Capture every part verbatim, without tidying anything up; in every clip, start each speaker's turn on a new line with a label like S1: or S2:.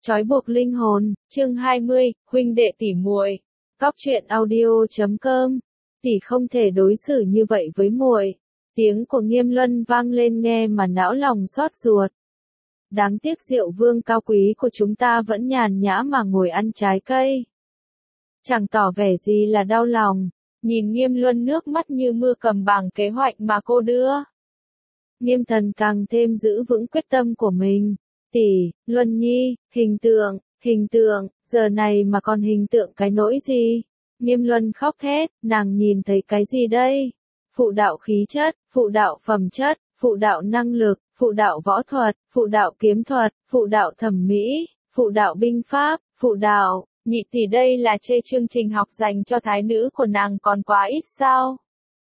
S1: Trói buộc linh hồn, chương hai mươi, huynh đệ tỉ muội. Cóc truyện audio chấm com. Tỷ không thể đối xử như vậy với muội. Tiếng của Nghiêm Luân vang lên nghe mà não lòng xót ruột. Đáng tiếc Diệu Vương cao quý của chúng ta vẫn nhàn nhã mà ngồi ăn trái cây. Chẳng tỏ vẻ gì là đau lòng, nhìn Nghiêm Luân nước mắt như mưa cầm bảng kế hoạch mà cô đưa. Nghiêm Thần càng thêm giữ vững quyết tâm của mình. Tỷ, Luân Nhi, hình tượng, hình tượng, giờ này mà còn hình tượng cái nỗi gì? Nghiêm Luân khóc thét, nàng nhìn thấy cái gì đây? Phụ đạo khí chất, phụ đạo phẩm chất, phụ đạo năng lực, phụ đạo võ thuật, phụ đạo kiếm thuật, phụ đạo thẩm mỹ, phụ đạo binh pháp, phụ đạo, nhị tỷ đây là chê chương trình học dành cho thái nữ của nàng còn quá ít sao?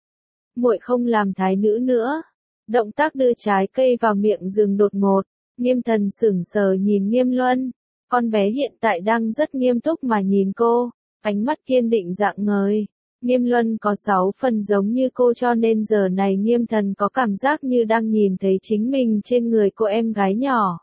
S1: Muội không làm thái nữ nữa. Động tác đưa trái cây vào miệng dừng đột ngột. Nghiêm Thần sững sờ nhìn Nghiêm Luân, con bé hiện tại đang rất nghiêm túc mà nhìn cô, ánh mắt kiên định rạng ngời. Nghiêm Luân có sáu phần giống như cô cho nên giờ này Nghiêm Thần có cảm giác như đang nhìn thấy chính mình trên người cô em gái nhỏ.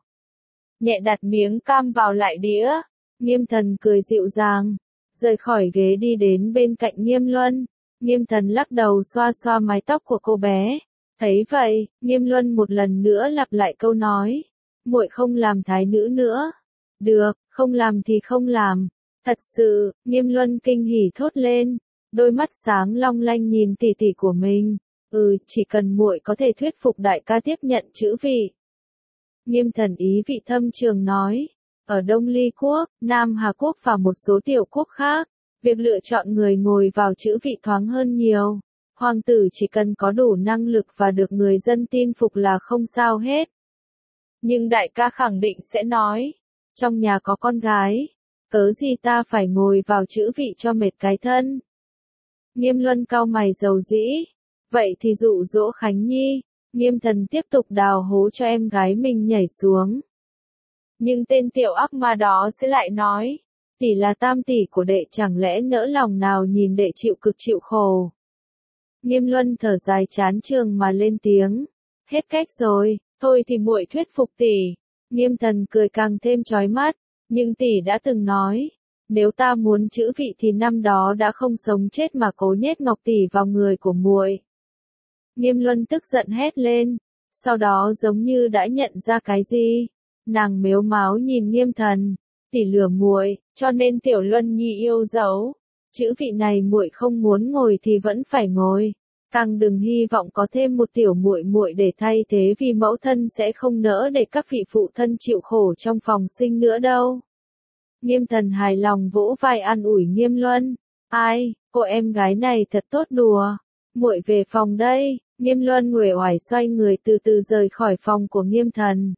S1: Nhẹ đặt miếng cam vào lại đĩa, Nghiêm Thần cười dịu dàng, rời khỏi ghế đi đến bên cạnh Nghiêm Luân. Nghiêm Thần lắc đầu xoa xoa mái tóc của cô bé. Thấy vậy, Nghiêm Luân một lần nữa lặp lại câu nói. Muội không làm thái nữ nữa. Được, không làm thì không làm. Thật sự, Nghiêm Luân kinh hỉ thốt lên. Đôi mắt sáng long lanh nhìn tỷ tỷ của mình. Ừ, chỉ cần muội có thể thuyết phục đại ca tiếp nhận chữ vị. Nghiêm Thần ý vị thâm trường nói. Ở Đông Ly Quốc, Nam Hà Quốc và một số tiểu quốc khác, việc lựa chọn người ngồi vào chữ vị thoáng hơn nhiều. Hoàng tử chỉ cần có đủ năng lực và được người dân tin phục là không sao hết. Nhưng đại ca khẳng định sẽ nói, trong nhà có con gái, cớ gì ta phải ngồi vào chữ vị cho mệt cái thân. Nghiêm Luân cau mày dầu dĩ, vậy thì dụ dỗ Khánh Nhi. Nghiêm Thần tiếp tục đào hố cho em gái mình nhảy xuống. Nhưng tên tiểu ác ma đó sẽ lại nói, tỷ là tam tỷ của đệ chẳng lẽ nỡ lòng nào nhìn đệ chịu cực chịu khổ. Nghiêm Luân thở dài chán chường mà lên tiếng, hết cách rồi. Thôi thì muội thuyết phục tỷ. Nghiêm Thần cười càng thêm chói mắt, nhưng tỷ đã từng nói, nếu ta muốn chữ vị thì năm đó đã không sống chết mà cố nhét ngọc tỷ vào người của muội. Nghiêm Luân tức giận hét lên, sau đó giống như đã nhận ra cái gì, nàng mếu máo nhìn Nghiêm Thần, tỷ lừa muội, cho nên tiểu Luân Nhi yêu dấu, chữ vị này muội không muốn ngồi thì vẫn phải ngồi. Càng đừng hy vọng có thêm một tiểu muội muội để thay thế vì mẫu thân sẽ không nỡ để các vị phụ thân chịu khổ trong phòng sinh nữa đâu. Nghiêm Thần hài lòng vỗ vai an ủi Nghiêm Luân. Ai, cô em gái này thật tốt đùa. Muội về phòng đây. Nghiêm Luân uể oải xoay người từ từ rời khỏi phòng của Nghiêm Thần.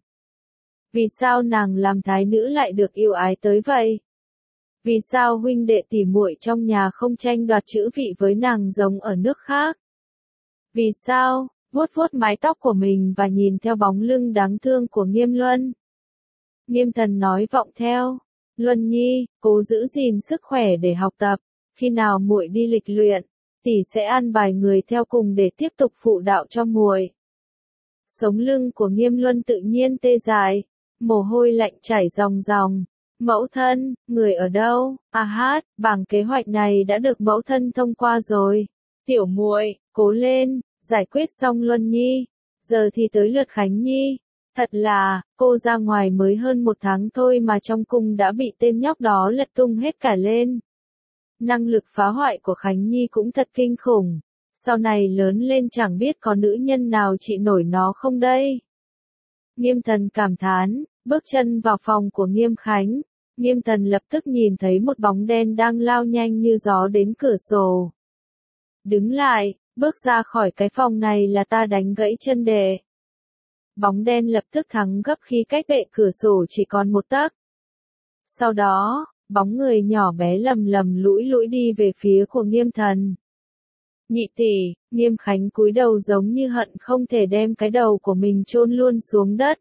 S1: Vì sao nàng làm thái nữ lại được yêu ái tới vậy? Vì sao huynh đệ tỷ muội trong nhà không tranh đoạt chữ vị với nàng giống ở nước khác? Vì sao? Vuốt vuốt mái tóc của mình và nhìn theo bóng lưng đáng thương của Nghiêm Luân. Nghiêm Thần nói vọng theo. Luân Nhi, cố giữ gìn sức khỏe để học tập. Khi nào muội đi lịch luyện, tỷ sẽ an bài người theo cùng để tiếp tục phụ đạo cho muội. Sống lưng của Nghiêm Luân tự nhiên tê dại, mồ hôi lạnh chảy ròng ròng. Mẫu thân, người ở đâu? À hát, bảng kế hoạch này đã được mẫu thân thông qua rồi. Tiểu muội, cố lên, giải quyết xong Luân Nhi, giờ thì tới lượt Khánh Nhi. Thật là, cô ra ngoài mới hơn một tháng thôi mà trong cung đã bị tên nhóc đó lật tung hết cả lên. Năng lực phá hoại của Khánh Nhi cũng thật kinh khủng, sau này lớn lên chẳng biết có nữ nhân nào trị nổi nó không đây. Nghiêm Thần cảm thán, bước chân vào phòng của Nghiêm Khánh. Nghiêm Thần lập tức nhìn thấy một bóng đen đang lao nhanh như gió đến cửa sổ. Đứng lại, bước ra khỏi cái phòng này là ta đánh gãy chân đệ. Bóng đen lập tức thắng gấp khi cách bệ cửa sổ chỉ còn một tấc. Sau đó, bóng người nhỏ bé lầm lầm lũi lũi đi về phía của Nghiêm Thần. Nhị tỷ, Nghiêm Khánh cúi đầu giống như hận không thể đem cái đầu của mình chôn luôn xuống đất.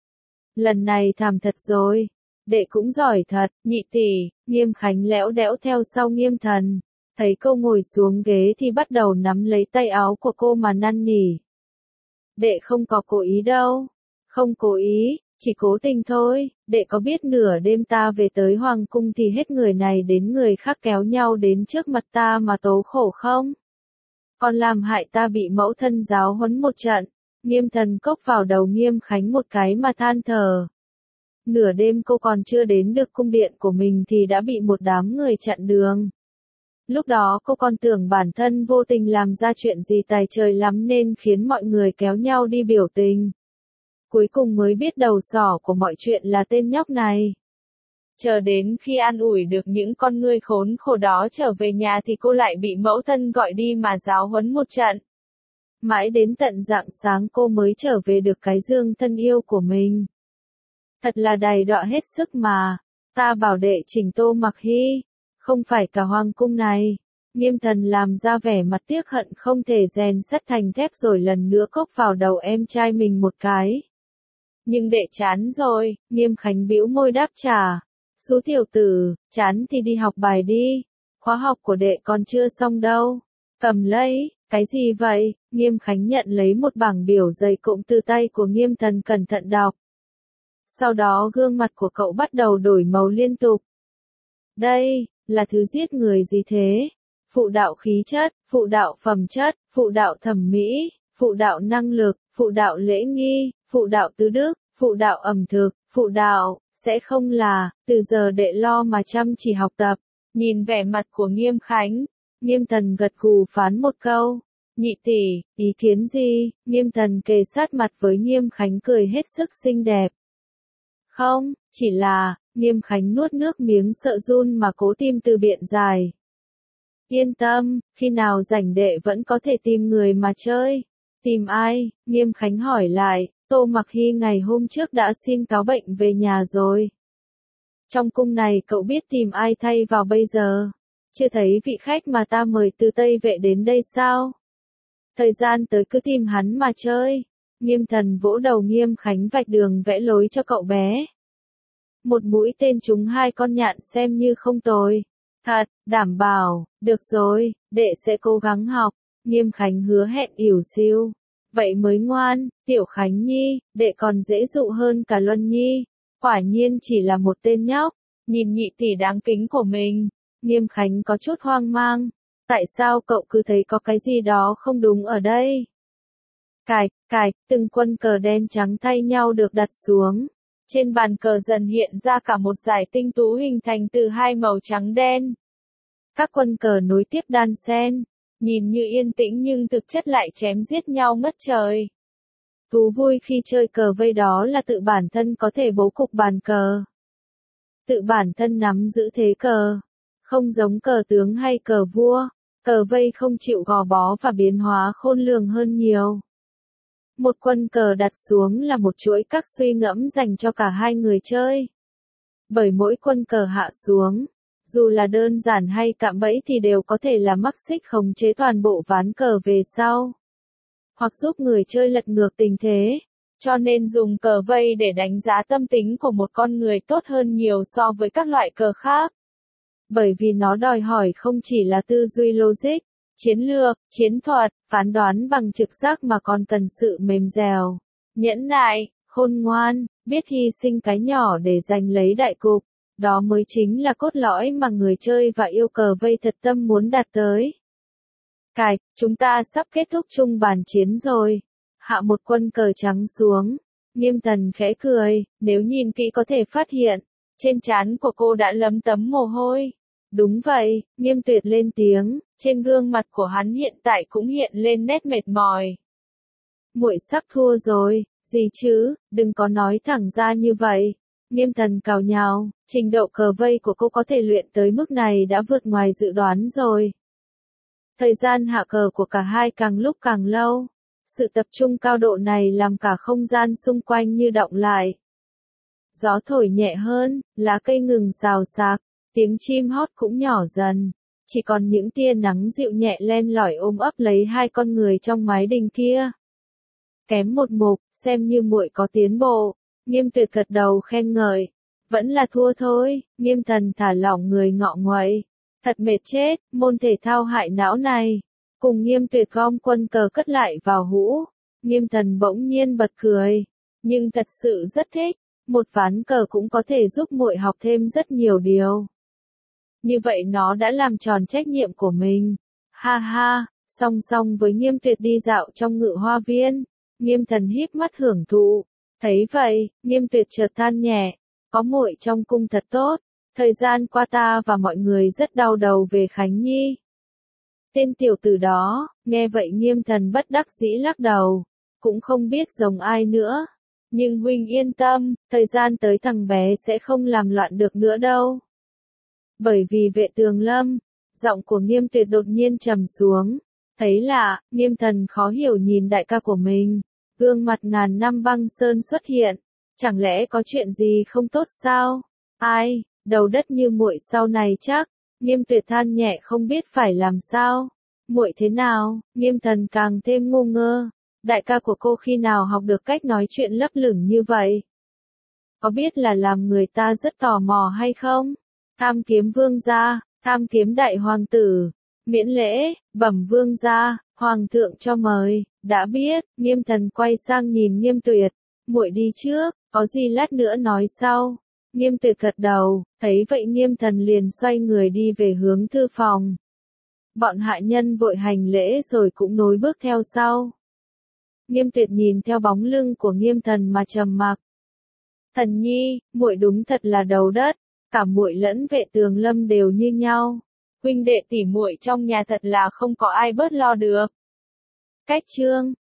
S1: Lần này thảm thật rồi. Đệ cũng giỏi thật, nhị tỷ. Nghiêm Khánh lẽo đẽo theo sau Nghiêm Thần. Thấy cô ngồi xuống ghế thì bắt đầu nắm lấy tay áo của cô mà năn nỉ. Đệ không có cố ý đâu. Không cố ý, Chỉ cố tình thôi, đệ có biết nửa đêm ta về tới hoàng cung thì hết người này đến người khác kéo nhau đến trước mặt ta mà tố khổ không? Còn làm hại ta bị mẫu thân giáo huấn một trận, Nghiêm Thần cốc vào đầu Nghiêm Khánh một cái mà than thở. Nửa đêm cô còn chưa đến được cung điện của mình thì đã bị một đám người chặn đường. Lúc đó cô còn tưởng bản thân vô tình làm ra chuyện gì tài trời lắm nên khiến mọi người kéo nhau đi biểu tình. Cuối cùng mới biết đầu sỏ của mọi chuyện là tên nhóc này. Chờ đến khi an ủi được những con ngươi khốn khổ đó trở về nhà thì cô lại bị mẫu thân gọi đi mà giáo huấn một trận. Mãi đến tận rạng sáng cô mới trở về được cái giường thân yêu của mình. Thật là đầy đọa hết sức mà, ta bảo đệ chỉnh Tô Mặc Hy, không phải cả hoàng cung này. Nghiêm Thần làm ra vẻ mặt tiếc hận không thể rèn sắt thành thép rồi lần nữa cốc vào đầu em trai mình một cái. Nhưng đệ chán rồi, Nghiêm Khánh bĩu môi đáp trả. Sú tiểu tử, chán thì đi học bài đi, khóa học của đệ còn chưa xong đâu. Cầm lấy, cái gì vậy? Nghiêm Khánh nhận lấy một bảng biểu dày cụm từ tay của Nghiêm Thần cẩn thận đọc. Sau đó gương mặt của cậu bắt đầu đổi màu liên tục. Đây, là thứ giết người gì thế? Phụ đạo khí chất, phụ đạo phẩm chất, phụ đạo thẩm mỹ, phụ đạo năng lực, phụ đạo lễ nghi, phụ đạo tứ đức, phụ đạo ẩm thực, phụ đạo, sẽ không là, từ giờ đệ lo mà chăm chỉ học tập. Nhìn vẻ mặt của Nghiêm Khánh, Nghiêm Thần gật gù phán một câu. Nhị tỷ, ý kiến gì? Nghiêm Thần kề sát mặt với Nghiêm Khánh cười hết sức xinh đẹp. Không, chỉ là, Nghiêm Khánh nuốt nước miếng sợ run mà cố tìm từ biện giải. Yên tâm, khi nào rảnh đệ vẫn có thể tìm người mà chơi. Tìm ai? Nghiêm Khánh hỏi lại. Tô Mặc Hy ngày hôm trước đã xin cáo bệnh về nhà rồi. Trong cung này cậu biết tìm ai thay vào bây giờ? Chưa thấy vị khách mà ta mời từ Tây Vệ đến đây sao? Thời gian tới cứ tìm hắn mà chơi. Nghiêm Thần vỗ đầu Nghiêm Khánh vạch đường vẽ lối cho cậu bé. Một mũi tên trúng hai con nhạn xem như không tồi. Thật, đảm bảo, được rồi, đệ sẽ cố gắng học. Nghiêm Khánh hứa hẹn ỉu xiu. Vậy mới ngoan, Tiểu Khánh Nhi, đệ còn dễ dụ hơn cả Luân Nhi. Quả nhiên chỉ là một tên nhóc. Nhìn nhị tỷ đáng kính của mình, Nghiêm Khánh có chút hoang mang. Tại sao cậu cứ thấy có cái gì đó không đúng ở đây? Cài, cài, từng quân cờ đen trắng thay nhau được đặt xuống. Trên bàn cờ dần hiện ra cả một dải tinh tú hình thành từ hai màu trắng đen. Các quân cờ nối tiếp đan xen, nhìn như yên tĩnh nhưng thực chất lại chém giết nhau ngất trời. Thú vui khi chơi cờ vây đó là tự bản thân có thể bố cục bàn cờ. Tự bản thân nắm giữ thế cờ. Không giống cờ tướng hay cờ vua, cờ vây không chịu gò bó và biến hóa khôn lường hơn nhiều. Một quân cờ đặt xuống là một chuỗi các suy ngẫm dành cho cả hai người chơi. Bởi mỗi quân cờ hạ xuống, dù là đơn giản hay cạm bẫy thì đều có thể là mắc xích khống chế toàn bộ ván cờ về sau. Hoặc giúp người chơi lật ngược tình thế. Cho nên dùng cờ vây để đánh giá tâm tính của một con người tốt hơn nhiều so với các loại cờ khác. Bởi vì nó đòi hỏi không chỉ là tư duy logic, chiến lược, chiến thuật, phán đoán bằng trực giác mà còn cần sự mềm dẻo, nhẫn nại, khôn ngoan, biết hy sinh cái nhỏ để giành lấy đại cục. Đó mới chính là cốt lõi mà người chơi và yêu cờ vây thật tâm muốn đạt tới. Cài, chúng ta sắp kết thúc chung bàn chiến rồi. Hạ một quân cờ trắng xuống. Nghiêm Thần khẽ cười, nếu nhìn kỹ có thể phát hiện, trên trán của cô đã lấm tấm mồ hôi. Đúng vậy, Nghiêm Tuyệt lên tiếng, trên gương mặt của hắn hiện tại cũng hiện lên nét mệt mỏi. Muội sắp thua rồi, gì chứ, đừng có nói thẳng ra như vậy. Nghiêm Thần cào nhào, trình độ cờ vây của cô có thể luyện tới mức này đã vượt ngoài dự đoán rồi. Thời gian hạ cờ của cả hai càng lúc càng lâu. Sự tập trung cao độ này làm cả không gian xung quanh như động lại. Gió thổi nhẹ hơn, lá cây ngừng xào xạc, tiếng chim hót cũng nhỏ dần. Chỉ còn những tia nắng dịu nhẹ len lỏi ôm ấp lấy hai con người trong mái đình kia. Kém một mục, xem như muội có tiến bộ. Nghiêm Tuyệt gật đầu khen ngợi. Vẫn là thua thôi, Nghiêm Thần thả lỏng người ngọ nguậy. Thật mệt chết, môn thể thao hại não này. Cùng Nghiêm Tuyệt gom quân cờ cất lại vào hũ. Nghiêm Thần bỗng nhiên bật cười. Nhưng thật sự rất thích. một ván cờ cũng có thể giúp muội học thêm rất nhiều điều. Như vậy nó đã làm tròn trách nhiệm của mình. Ha ha, song song với Nghiêm Tuyệt đi dạo trong Ngự Hoa Viên, Nghiêm Thần híp mắt hưởng thụ. Thấy vậy, Nghiêm Tuyệt chợt than nhẹ, có muội trong cung thật tốt, thời gian qua ta và mọi người rất đau đầu về Khánh Nhi. Tên tiểu tử đó, nghe vậy Nghiêm Thần bất đắc dĩ lắc đầu, cũng không biết giống ai nữa. Nhưng huynh yên tâm, thời gian tới thằng bé sẽ không làm loạn được nữa đâu. Bởi vì Vệ Tường Lâm, giọng của Nghiêm Tuyệt đột nhiên trầm xuống. Thấy lạ, Nghiêm Thần khó hiểu nhìn đại ca của mình. Gương mặt ngàn năm băng sơn xuất hiện. Chẳng lẽ có chuyện gì không tốt sao? Ai, đầu đất như muội sau này chắc. Nghiêm Tuyệt than nhẹ không biết phải làm sao. Muội thế nào? Nghiêm Thần càng thêm ngu ngơ. Đại ca của cô khi nào học được cách nói chuyện lấp lửng như vậy? Có biết là làm người ta rất tò mò hay không? Tham kiếm vương gia, tham kiếm đại hoàng tử, miễn lễ, bẩm vương gia, hoàng thượng cho mời, đã biết. Nghiêm Thần quay sang nhìn Nghiêm Tuyệt, muội đi trước, có gì lát nữa nói sau. Nghiêm Tuyệt gật đầu, thấy vậy Nghiêm Thần liền xoay người đi về hướng thư phòng. Bọn hạ nhân vội hành lễ rồi cũng nối bước theo sau. Nghiêm Tuyệt nhìn theo bóng lưng của Nghiêm Thần mà trầm mặc. Thần nhi, muội đúng thật là đầu đất, cả muội lẫn Vệ Tường Lâm đều như nhau. Huynh đệ tỷ muội trong nhà thật là không có ai bớt lo được. Cách chương